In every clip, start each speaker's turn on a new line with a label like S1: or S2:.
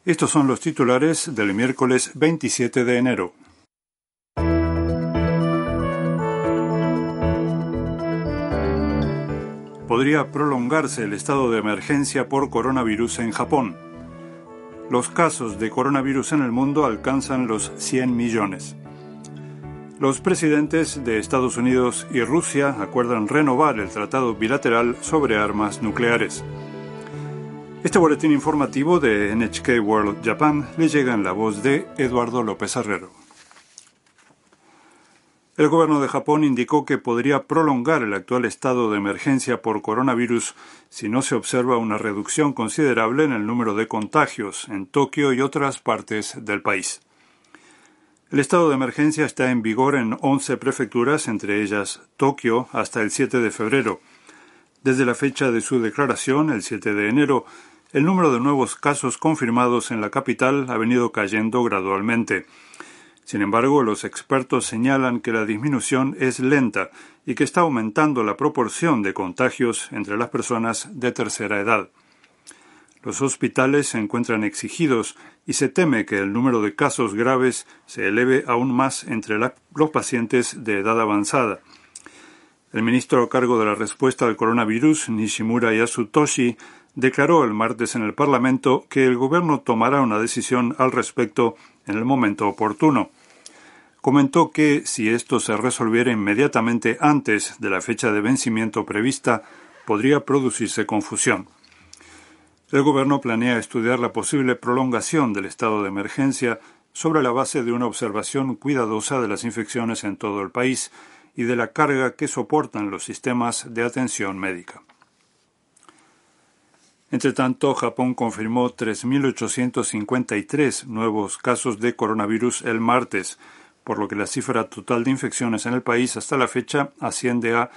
S1: Estos son los titulares del miércoles 27 de enero. Podría prolongarse el estado de emergencia por coronavirus en Japón. Los casos de coronavirus en el mundo alcanzan los 100 millones. Los presidentes de Estados Unidos y Rusia acuerdan renovar el tratado bilateral sobre armas nucleares. Este boletín informativo de NHK World Japan le llega en la voz de Eduardo López Herrero. El gobierno de Japón indicó que podría prolongar el actual estado de emergencia por coronavirus si no se observa una reducción considerable en el número de contagios en Tokio y otras partes del país. El estado de emergencia está en vigor en 11 prefecturas, entre ellas Tokio, hasta el 7 de febrero. Desde la fecha de su declaración, el 7 de enero, el número de nuevos casos confirmados en la capital ha venido cayendo gradualmente. Sin embargo, los expertos señalan que la disminución es lenta y que está aumentando la proporción de contagios entre las personas de tercera edad. Los hospitales se encuentran exigidos y se teme que el número de casos graves se eleve aún más entre los pacientes de edad avanzada. El ministro a cargo de la respuesta al coronavirus, Nishimura Yasutoshi, declaró el martes en el Parlamento que el gobierno tomará una decisión al respecto en el momento oportuno. Comentó que si esto se resolviera inmediatamente antes de la fecha de vencimiento prevista, podría producirse confusión. El gobierno planea estudiar la posible prolongación del estado de emergencia sobre la base de una observación cuidadosa de las infecciones en todo el país y de la carga que soportan los sistemas de atención médica. Entre tanto, Japón confirmó 3.853 nuevos casos de coronavirus el martes, por lo que la cifra total de infecciones en el país hasta la fecha asciende a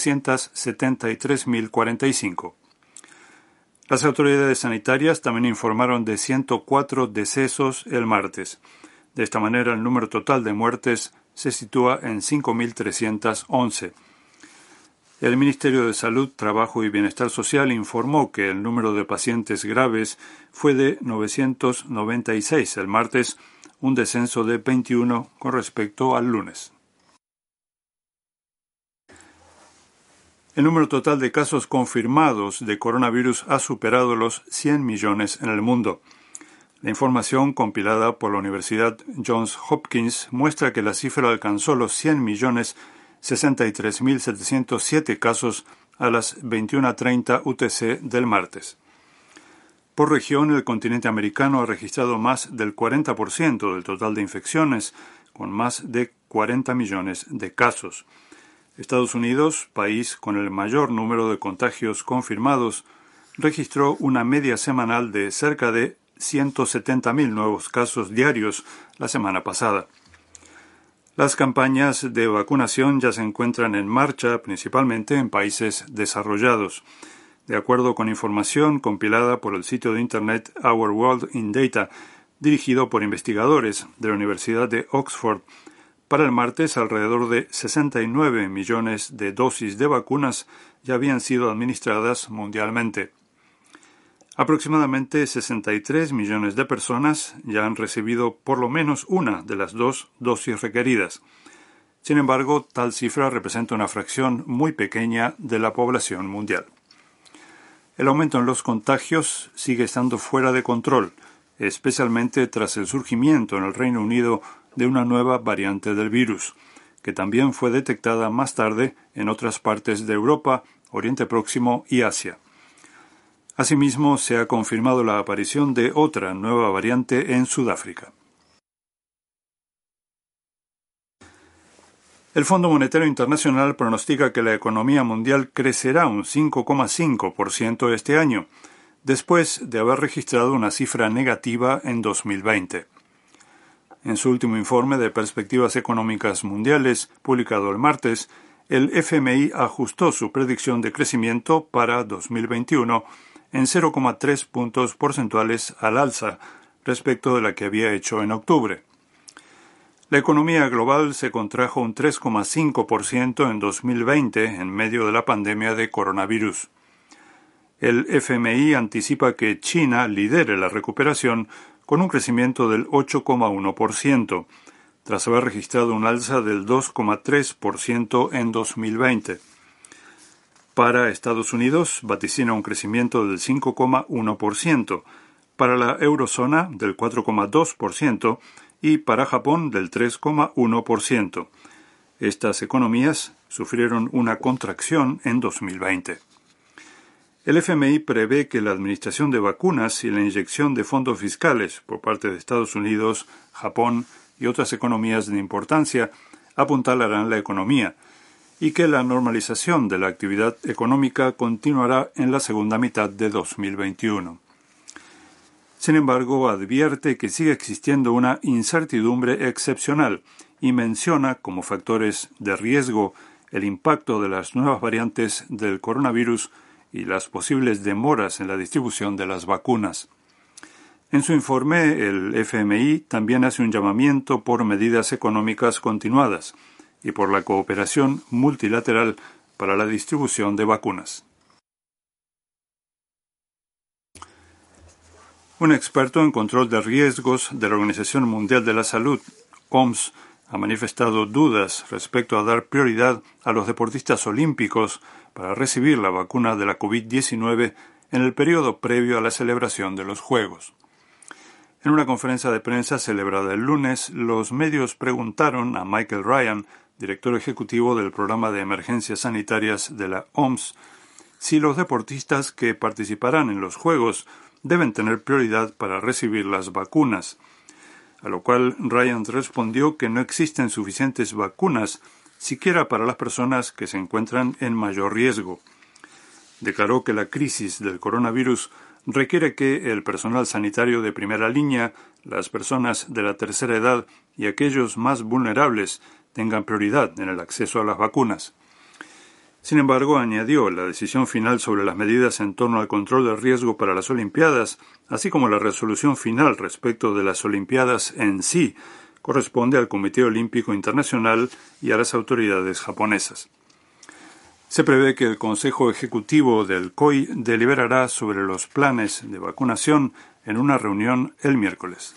S1: 373.045. Las autoridades sanitarias también informaron de 104 decesos el martes. De esta manera, el número total de muertes se sitúa en 5.311. El Ministerio de Salud, Trabajo y Bienestar Social informó que el número de pacientes graves fue de 996 el martes, un descenso de 21 con respecto al lunes. El número total de casos confirmados de coronavirus ha superado los 100 millones en el mundo. La información compilada por la Universidad Johns Hopkins muestra que la cifra alcanzó los 100.063.707 casos a las 21:30 UTC del martes. Por región, el continente americano ha registrado más del 40% del total de infecciones, con más de 40 millones de casos. Estados Unidos, país con el mayor número de contagios confirmados, registró una media semanal de cerca de 170.000 nuevos casos diarios la semana pasada. Las campañas de vacunación ya se encuentran en marcha, principalmente en países desarrollados. De acuerdo con información compilada por el sitio de Internet Our World in Data, dirigido por investigadores de la Universidad de Oxford, para el martes alrededor de 69 millones de dosis de vacunas ya habían sido administradas mundialmente. Aproximadamente 63 millones de personas ya han recibido por lo menos una de las 2 dosis requeridas. Sin embargo, tal cifra representa una fracción muy pequeña de la población mundial. El aumento en los contagios sigue estando fuera de control, especialmente tras el surgimiento en el Reino Unido de una nueva variante del virus, que también fue detectada más tarde en otras partes de Europa, Oriente Próximo y Asia. Asimismo, se ha confirmado la aparición de otra nueva variante en Sudáfrica. El Fondo Monetario Internacional pronostica que la economía mundial crecerá un 5,5% este año, después de haber registrado una cifra negativa en 2020. En su último informe de perspectivas económicas mundiales, publicado el martes, el FMI ajustó su predicción de crecimiento para 2021 en 0,3 puntos porcentuales al alza respecto de la que había hecho en octubre. La economía global se contrajo un 3,5% en 2020 en medio de la pandemia de coronavirus. El FMI anticipa que China lidere la recuperación con un crecimiento del 8,1%, tras haber registrado un alza del 2,3% en 2020. Para Estados Unidos vaticina un crecimiento del 5,1%, para la eurozona del 4,2% y para Japón del 3,1%. Estas economías sufrieron una contracción en 2020. El FMI prevé que la administración de vacunas y la inyección de fondos fiscales por parte de Estados Unidos, Japón y otras economías de importancia apuntalarán la economía y que la normalización de la actividad económica continuará en la segunda mitad de 2021. Sin embargo, advierte que sigue existiendo una incertidumbre excepcional y menciona como factores de riesgo el impacto de las nuevas variantes del coronavirus y las posibles demoras en la distribución de las vacunas. En su informe, el FMI también hace un llamamiento por medidas económicas continuadas y por la cooperación multilateral para la distribución de vacunas. Un experto en control de riesgos de la Organización Mundial de la Salud, OMS, ha manifestado dudas respecto a dar prioridad a los deportistas olímpicos para recibir la vacuna de la COVID-19 en el periodo previo a la celebración de los Juegos. En una conferencia de prensa celebrada el lunes, los medios preguntaron a Michael Ryan, director ejecutivo del Programa de Emergencias Sanitarias de la OMS, si los deportistas que participarán en los Juegos deben tener prioridad para recibir las vacunas, a lo cual Ryan respondió que no existen suficientes vacunas siquiera para las personas que se encuentran en mayor riesgo. Declaró que la crisis del coronavirus requiere que el personal sanitario de primera línea, las personas de la tercera edad y aquellos más vulnerables tengan prioridad en el acceso a las vacunas. Sin embargo, añadió, la decisión final sobre las medidas en torno al control del riesgo para las Olimpiadas, así como la resolución final respecto de las Olimpiadas en sí, corresponde al Comité Olímpico Internacional y a las autoridades japonesas. Se prevé que el Consejo Ejecutivo del COI deliberará sobre los planes de vacunación en una reunión el miércoles.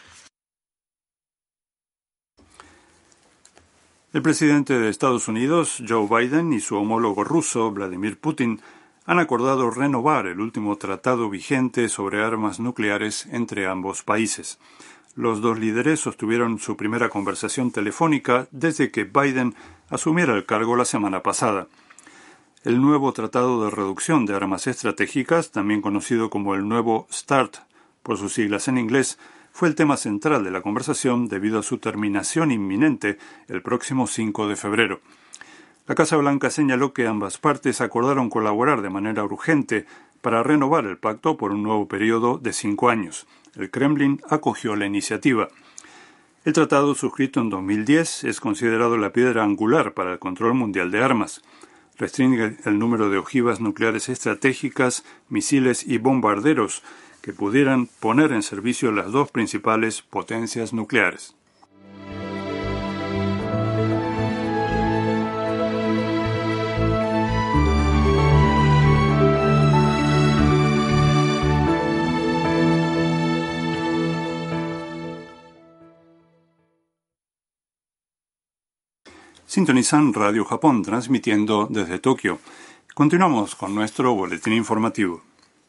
S1: El presidente de Estados Unidos, Joe Biden, y su homólogo ruso, Vladimir Putin, han acordado renovar el último tratado vigente sobre armas nucleares entre ambos países. Los dos líderes sostuvieron su primera conversación telefónica desde que Biden asumiera el cargo la semana pasada. El nuevo Tratado de Reducción de Armas Estratégicas, también conocido como el nuevo START, por sus siglas en inglés, fue el tema central de la conversación debido a su terminación inminente el próximo 5 de febrero. La Casa Blanca señaló que ambas partes acordaron colaborar de manera urgente para renovar el pacto por un nuevo periodo de 5 años. El Kremlin acogió la iniciativa. El tratado, suscrito en 2010, es considerado la piedra angular para el control mundial de armas. Restringe el número de ojivas nucleares estratégicas, misiles y bombarderos que pudieran poner en servicio las dos principales potencias nucleares. Sintonizan Radio Japón, transmitiendo desde Tokio. Continuamos con nuestro boletín informativo.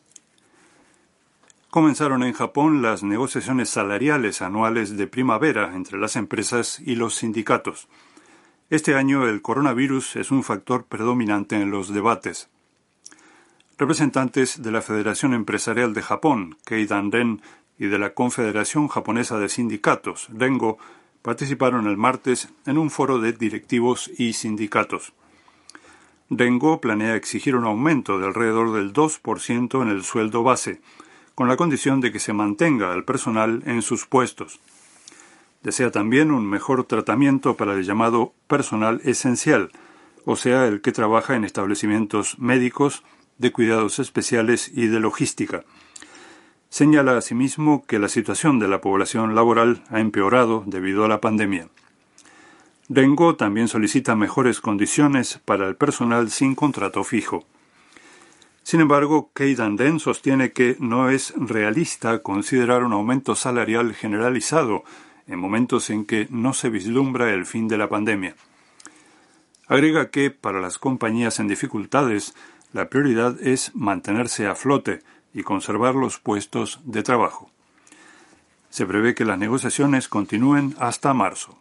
S1: Comenzaron en Japón las negociaciones salariales anuales de primavera entre las empresas y los sindicatos. Este año el coronavirus es un factor predominante en los debates. Representantes de la Federación Empresarial de Japón, Keidanren, y de la Confederación Japonesa de Sindicatos, Rengo, participaron el martes en un foro de directivos y sindicatos. Rengo planea exigir un aumento de alrededor del 2% en el sueldo base, con la condición de que se mantenga al personal en sus puestos. Desea también un mejor tratamiento para el llamado personal esencial, o sea, el que trabaja en establecimientos médicos, de cuidados especiales y de logística. Señala asimismo que la situación de la población laboral ha empeorado debido a la pandemia. Rengo también solicita mejores condiciones para el personal sin contrato fijo. Sin embargo, Kei Dan-den sostiene que no es realista considerar un aumento salarial generalizado en momentos en que no se vislumbra el fin de la pandemia. Agrega que, para las compañías en dificultades, la prioridad es mantenerse a flote y conservar los puestos de trabajo. Se prevé que las negociaciones continúen hasta marzo.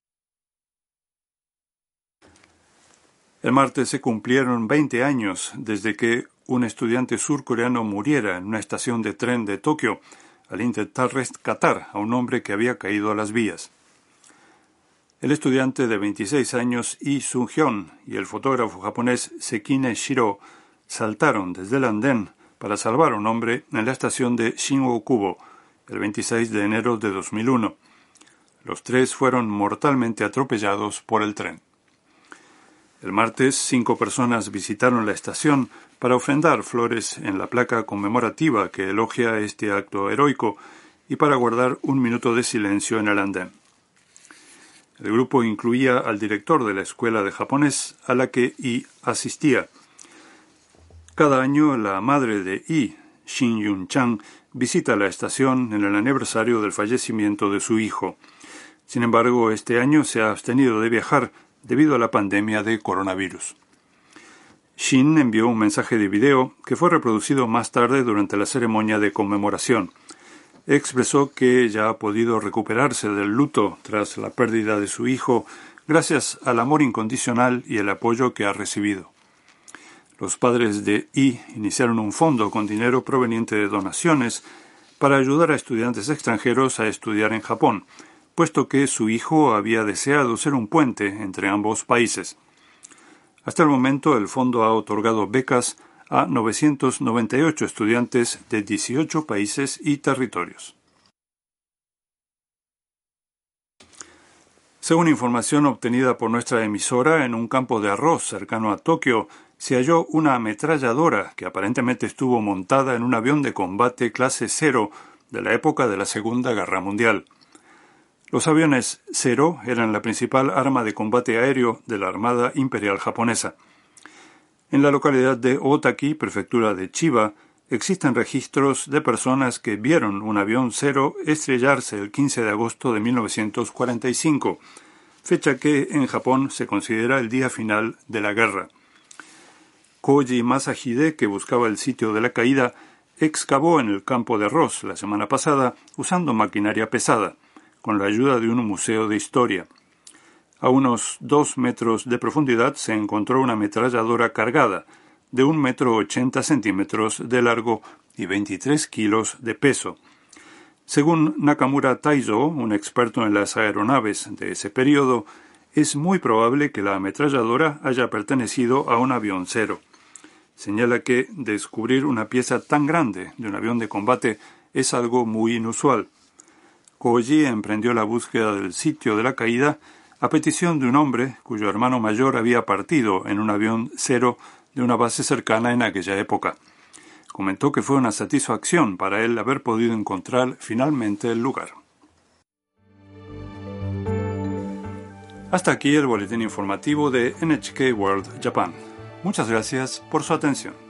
S1: El martes se cumplieron 20 años desde que un estudiante surcoreano muriera en una estación de tren de Tokio al intentar rescatar a un hombre que había caído a las vías. El estudiante de 26 años Lee Sung-hyun y el fotógrafo japonés Sekine Shiro saltaron desde el andén para salvar a un hombre en la estación de Shinjuku el 26 de enero de 2001. Los tres fueron mortalmente atropellados por el tren. El martes, 5 personas visitaron la estación para ofrendar flores en la placa conmemorativa que elogia este acto heroico y para guardar un minuto de silencio en el andén. El grupo incluía al director de la escuela de japonés a la que Lee asistía. Cada año, la madre de Lee, Shin Yun-chan, visita la estación en el aniversario del fallecimiento de su hijo. Sin embargo, este año se ha abstenido de viajar debido a la pandemia de coronavirus. Shin envió un mensaje de video que fue reproducido más tarde durante la ceremonia de conmemoración. Expresó que ya ha podido recuperarse del luto tras la pérdida de su hijo gracias al amor incondicional y el apoyo que ha recibido. Los padres de Lee iniciaron un fondo con dinero proveniente de donaciones para ayudar a estudiantes extranjeros a estudiar en Japón, puesto que su hijo había deseado ser un puente entre ambos países. Hasta el momento, el fondo ha otorgado becas a 998 estudiantes de 18 países y territorios. Según información obtenida por nuestra emisora, en un campo de arroz cercano a Tokio, se halló una ametralladora que aparentemente estuvo montada en un avión de combate clase 0 de la época de la Segunda Guerra Mundial. Los aviones Zero eran la principal arma de combate aéreo de la Armada Imperial Japonesa. En la localidad de Otaki, prefectura de Chiba, existen registros de personas que vieron un avión Zero estrellarse el 15 de agosto de 1945, fecha que en Japón se considera el día final de la guerra. Koji Masahide, que buscaba el sitio de la caída, excavó en el campo de arroz la semana pasada usando maquinaria pesada, con la ayuda de un museo de historia. A unos 2 metros de profundidad se encontró una ametralladora cargada, de 1,80 m de largo y 23 kilos de peso. Según Nakamura Taizo, un experto en las aeronaves de ese periodo, es muy probable que la ametralladora haya pertenecido a un avión Zero. Señala que descubrir una pieza tan grande de un avión de combate es algo muy inusual. Koji emprendió la búsqueda del sitio de la caída a petición de un hombre cuyo hermano mayor había partido en un avión Zero de una base cercana en aquella época. Comentó que fue una satisfacción para él haber podido encontrar finalmente el lugar. Hasta aquí el boletín informativo de NHK World Japan. Muchas gracias por su atención.